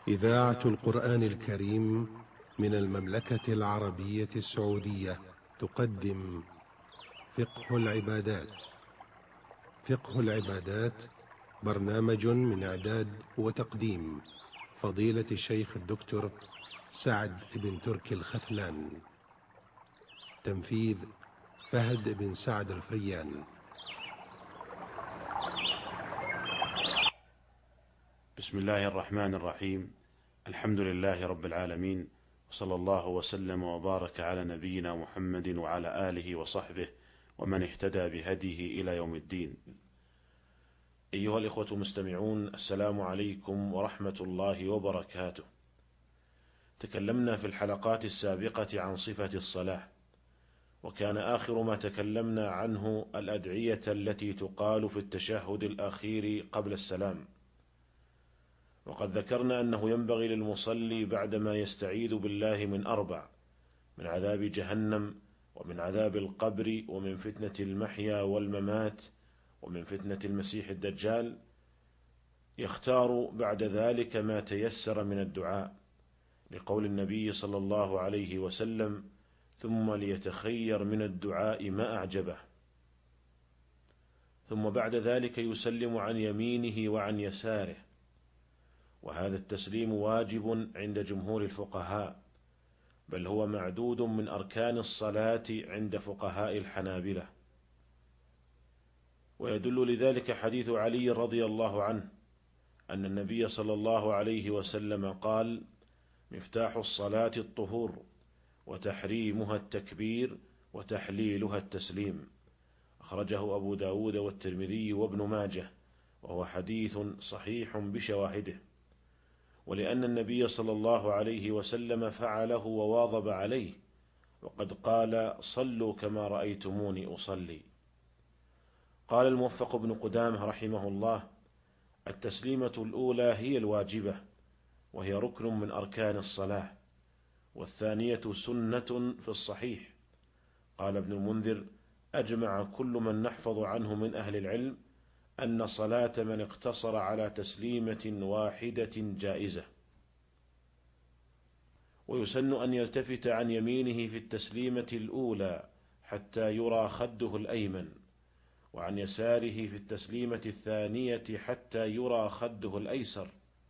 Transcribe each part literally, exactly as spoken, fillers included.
إذاعة القرآن الكريم من المملكة العربية السعودية تقدم فقه العبادات. فقه العبادات برنامج من إعداد وتقديم فضيلة الشيخ الدكتور سعد بن تركي الختلان. تنفيذ فهد بن سعد الفريان. بسم الله الرحمن الرحيم. الحمد لله رب العالمين، وصلى الله وسلم وبارك على نبينا محمد وعلى آله وصحبه ومن اهتدى بهديه إلى يوم الدين. أيها الإخوة المستمعون، السلام عليكم ورحمة الله وبركاته. تكلمنا في الحلقات السابقة عن صفة الصلاة، وكان آخر ما تكلمنا عنه الأدعية التي تقال في التشهد الأخير قبل السلام. وقد ذكرنا أنه ينبغي للمصلي بعدما يستعيذ بالله من أربع: من عذاب جهنم، ومن عذاب القبر، ومن فتنة المحيا والممات، ومن فتنة المسيح الدجال، يختار بعد ذلك ما تيسر من الدعاء، لقول النبي صلى الله عليه وسلم: ثم ليتخير من الدعاء ما أعجبه. ثم بعد ذلك يسلم عن يمينه وعن يساره، وهذا التسليم واجب عند جمهور الفقهاء، بل هو معدود من أركان الصلاة عند فقهاء الحنابلة. ويدل لذلك حديث علي رضي الله عنه أن النبي صلى الله عليه وسلم قال: مفتاح الصلاة الطهور، وتحريمها التكبير، وتحليلها التسليم. أخرجه أبو داود والترمذي وابن ماجه، وهو حديث صحيح بشواهده. ولأن النبي صلى الله عليه وسلم فعله وواظب عليه، وقد قال: صلوا كما رأيتموني أصلي. قال الموفق بن قدامة رحمه الله: التسليمة الأولى هي الواجبة، وهي ركن من أركان الصلاة، والثانية سنة في الصحيح. قال ابن المنذر: أجمع كل من نحفظ عنه من أهل العلم أن صلاة من اقتصر على تسليمة واحدة جائزة. ويسن أن يلتفت عن يمينه في التسليمة الأولى حتى يرى خده الأيمن، وعن يساره في التسليمة الثانية حتى يرى خده الأيسر.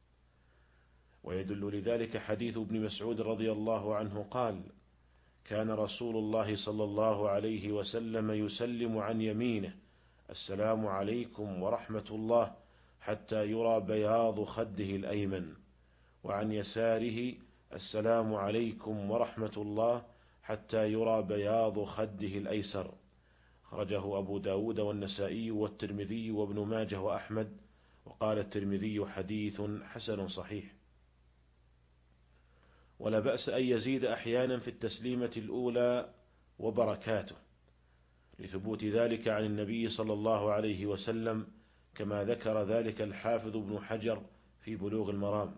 ويدل لذلك حديث ابن مسعود رضي الله عنه قال: كان رسول الله صلى الله عليه وسلم يسلم عن يمينه: السلام عليكم ورحمة الله، حتى يرى بياض خده الأيمن، وعن يساره: السلام عليكم ورحمة الله، حتى يرى بياض خده الأيسر. خرجه أبو داود والنسائي والترمذي وابن ماجه وأحمد، وقال الترمذي: حديث حسن صحيح. ولا بأس أن يزيد أحيانا في التسليمة الأولى وبركاته، لثبوت ذلك عن النبي صلى الله عليه وسلم، كما ذكر ذلك الحافظ ابن حجر في بلوغ المرام.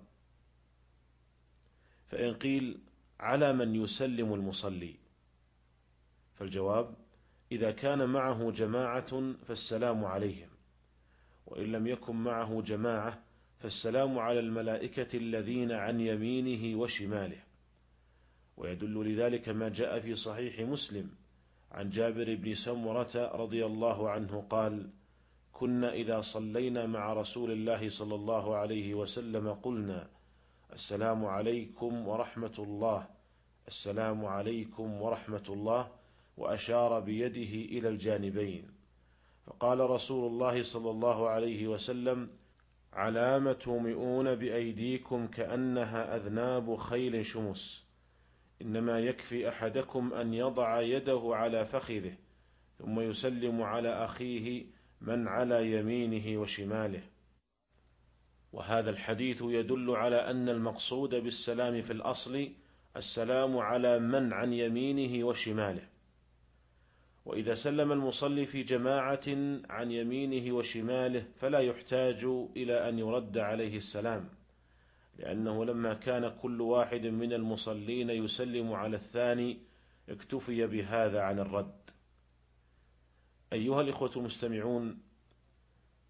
فإن قيل: على من يسلم المصلي؟ فالجواب: إذا كان معه جماعة فالسلام عليهم، وإن لم يكن معه جماعة فالسلام على الملائكة الذين عن يمينه وشماله. ويدل لذلك ما جاء في صحيح مسلم عن جابر بن سمرة رضي الله عنه قال: كنا إذا صلينا مع رسول الله صلى الله عليه وسلم قلنا: السلام عليكم ورحمة الله، السلام عليكم ورحمة الله، وأشار بيده إلى الجانبين. فقال رسول الله صلى الله عليه وسلم: علام تومئون بأيديكم كأنها أذناب خيل شمس، إنما يكفي أحدكم أن يضع يده على فخذه، ثم يسلم على أخيه من على يمينه وشماله. وهذا الحديث يدل على أن المقصود بالسلام في الأصل السلام على من عن يمينه وشماله. وإذا سلم المصلي في جماعة عن يمينه وشماله فلا يحتاج إلى أن يرد عليه السلام، لأنه لما كان كل واحد من المصلين يسلم على الثاني اكتفي بهذا عن الرد. أيها الإخوة المستمعون،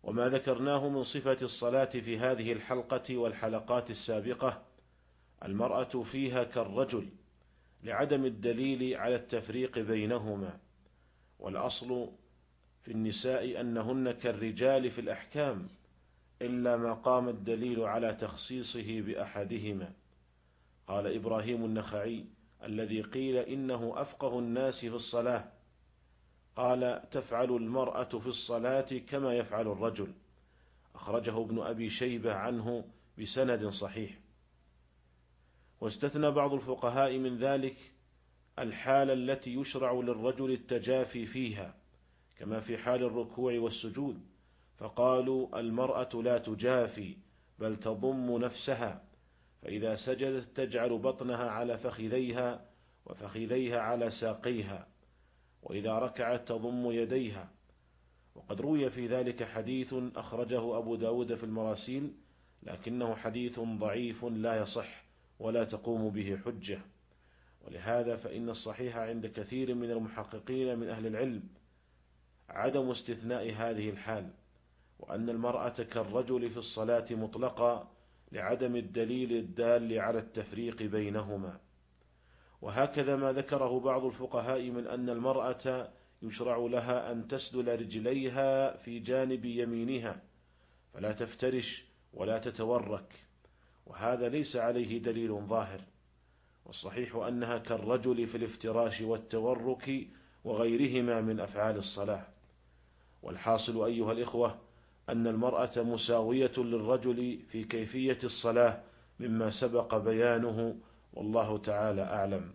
وما ذكرناه من صفة الصلاة في هذه الحلقة والحلقات السابقة المرأة فيها كالرجل لعدم الدليل على التفريق بينهما، والأصل في النساء أنهن كالرجال في الأحكام إلا ما قام الدليل على تخصيصه بأحدهما. قال إبراهيم النخعي الذي قيل إنه أفقه الناس في الصلاة، قال: تفعل المرأة في الصلاة كما يفعل الرجل. أخرجه ابن أبي شيبة عنه بسند صحيح. واستثنى بعض الفقهاء من ذلك الحالة التي يشرع للرجل التجافي فيها كما في حال الركوع والسجود، فقالوا: المرأة لا تجافي بل تضم نفسها، فإذا سجدت تجعل بطنها على فخذيها وفخذيها على ساقيها، وإذا ركعت تضم يديها. وقد روي في ذلك حديث أخرجه أبو داود في المراسيل، لكنه حديث ضعيف لا يصح ولا تقوم به حجة. ولهذا فإن الصحيح عند كثير من المحققين من أهل العلم عدم استثناء هذه الحال، وأن المرأة كالرجل في الصلاة مطلقا لعدم الدليل الدال على التفريق بينهما. وهكذا ما ذكره بعض الفقهاء من أن المرأة يشرع لها أن تسدل رجليها في جانب يمينها فلا تفترش ولا تتورك، وهذا ليس عليه دليل ظاهر، والصحيح أنها كالرجل في الافتراش والتورك وغيرهما من أفعال الصلاة. والحاصل أيها الإخوة أن المرأة مساوية للرجل في كيفية الصلاة مما سبق بيانه، والله تعالى أعلم.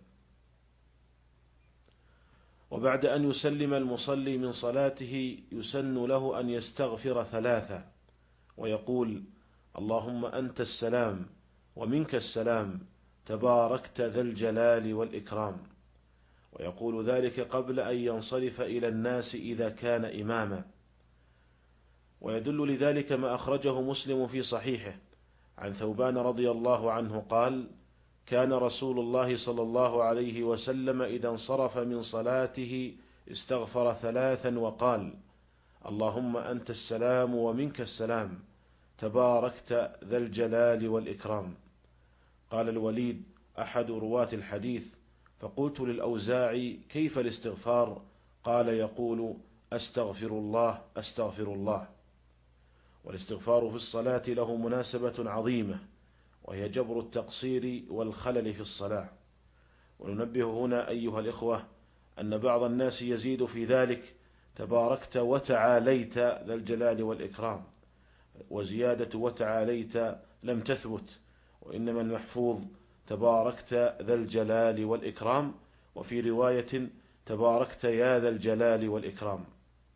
وبعد أن يسلم المصلي من صلاته يسن له أن يستغفر ثلاثة ويقول: اللهم أنت السلام ومنك السلام تباركت ذا الجلال والإكرام، ويقول ذلك قبل أن ينصرف إلى الناس إذا كان إماما. ويدل لذلك ما أخرجه مسلم في صحيحه عن ثوبان رضي الله عنه قال: كان رسول الله صلى الله عليه وسلم إذا انصرف من صلاته استغفر ثلاثا وقال: اللهم أنت السلام ومنك السلام تباركت ذا الجلال والإكرام. قال الوليد أحد رواة الحديث: فقلت للأوزاعي: كيف الاستغفار؟ قال: يقول: أستغفر الله أستغفر الله. والاستغفار في الصلاة له مناسبة عظيمة، وهي جبر التقصير والخلل في الصلاة. وننبه هنا أيها الإخوة أن بعض الناس يزيد في ذلك: تباركت وتعاليت ذا الجلال والإكرام، وزيادة وتعاليت لم تثبت، وإنما المحفوظ تباركت ذا الجلال والإكرام، وفي رواية تباركت يا ذا الجلال والإكرام.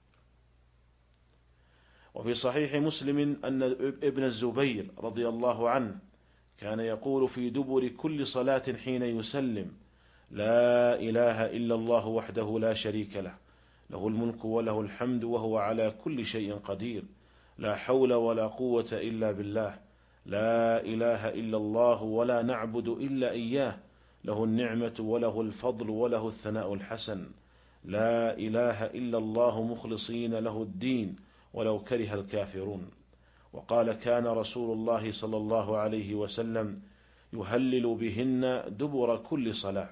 وفي صحيح مسلم أن ابن الزبير رضي الله عنه كان يقول في دبر كل صلاة حين يسلم: لا إله إلا الله وحده لا شريك له، له الملك وله الحمد وهو على كل شيء قدير، لا حول ولا قوة إلا بالله، لا إله إلا الله ولا نعبد إلا إياه، له النعمة وله الفضل وله الثناء الحسن، لا إله إلا الله مخلصين له الدين ولو كره الكافرون. وقال: كان رسول الله صلى الله عليه وسلم يهلل بهن دبر كل صلاة.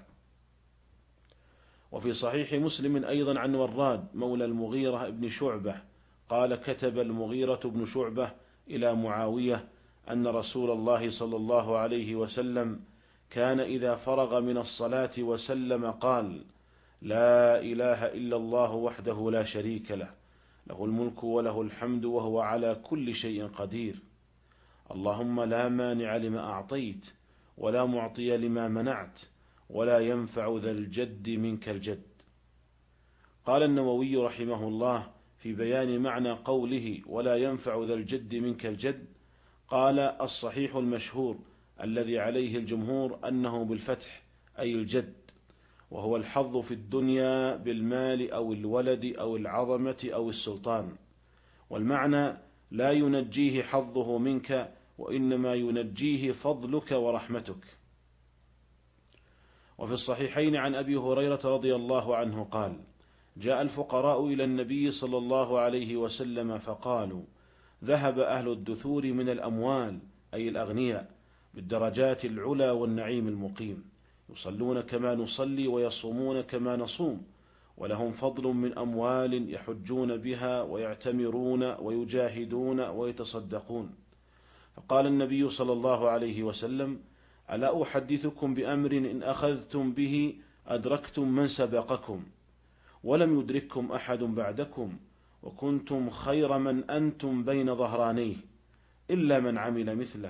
وفي صحيح مسلم أيضا عن وراد مولى المغيرة بن شعبة قال: كتب المغيرة بن شعبة إلى معاوية أن رسول الله صلى الله عليه وسلم كان إذا فرغ من الصلاة وسلم قال: لا إله إلا الله وحده لا شريك له، له الملك وله الحمد وهو على كل شيء قدير، اللهم لا مانع لما أعطيت ولا معطي لما منعت ولا ينفع ذا الجد منك الجد. قال النووي رحمه الله في بيان معنى قوله ولا ينفع ذا الجد منك الجد، قال: الصحيح المشهور الذي عليه الجمهور أنه بالفتح أي الجد، وهو الحظ في الدنيا بالمال أو الولد أو العظمة أو السلطان، والمعنى لا ينجيه حظه منك وإنما ينجيه فضلك ورحمتك. وفي الصحيحين عن أبي هريرة رضي الله عنه قال: جاء الفقراء إلى النبي صلى الله عليه وسلم فقالوا: ذهب أهل الدثور من الأموال أي الأغنياء بالدرجات العلى والنعيم المقيم، يصلون كما نصلي ويصومون كما نصوم، ولهم فضل من أموال يحجون بها ويعتمرون ويجاهدون ويتصدقون. فقال النبي صلى الله عليه وسلم: ألا أحدثكم بأمر إن أخذتم به أدركتم من سبقكم ولم يدرككم أحد بعدكم، وكنتم خير من أنتم بين ظهرانيه إلا من عمل مثله،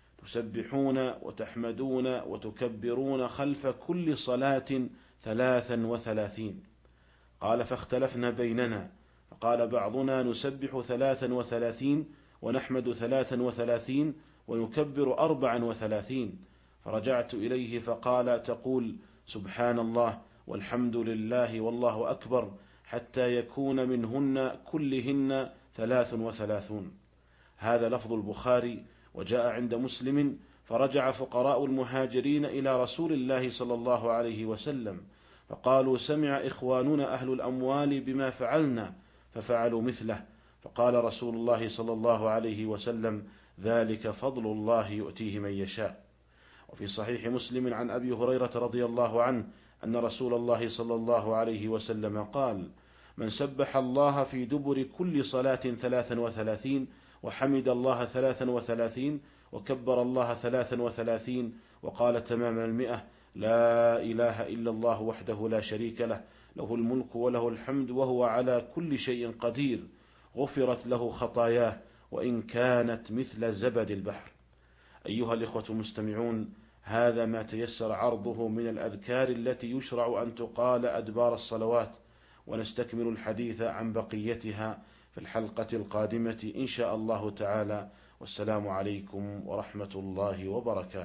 تسبحون وتحمدون وتكبرون خلف كل صلاة ثلاثا وثلاثين. قال: فاختلفنا بيننا، فقال بعضنا: نسبح ثلاثا وثلاثين ونحمد ثلاثا وثلاثين ونكبر أربعا وثلاثين. فرجعت إليه فقال: تقول سبحان الله والحمد لله والله أكبر حتى يكون منهن كلهن ثلاث وثلاثون. هذا لفظ البخاري. وجاء عند مسلم: فرجع فقراء المهاجرين إلى رسول الله صلى الله عليه وسلم فقالوا: سمع إخواننا أهل الأموال بما فعلنا ففعلوا مثله. فقال رسول الله صلى الله عليه وسلم: ذلك فضل الله يؤتيه من يشاء. وفي صحيح مسلم عن أبي هريرة رضي الله عنه أن رسول الله صلى الله عليه وسلم قال: من سبح الله في دبر كل صلاة ثلاثا وثلاثين وحمد الله ثلاثا وثلاثين وكبر الله ثلاثا وثلاثين وقال تمام المئة: لا إله إلا الله وحده لا شريك له، له الملك وله الحمد وهو على كل شيء قدير، غفرت له خطاياه وإن كانت مثل زبد البحر. أيها الإخوة المستمعون، هذا ما تيسر عرضه من الأذكار التي يشرع أن تقال أدبار الصلوات، ونستكمل الحديث عن بقيتها في الحلقة القادمة إن شاء الله تعالى. والسلام عليكم ورحمة الله وبركاته.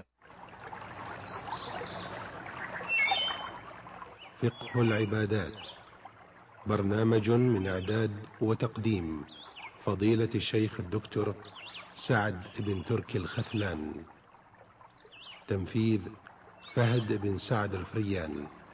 فقه العبادات، برنامج من إعداد وتقديم فضيلة الشيخ الدكتور سعد بن تركي الخثلان، تنفيذ فهد بن سعد الفريان.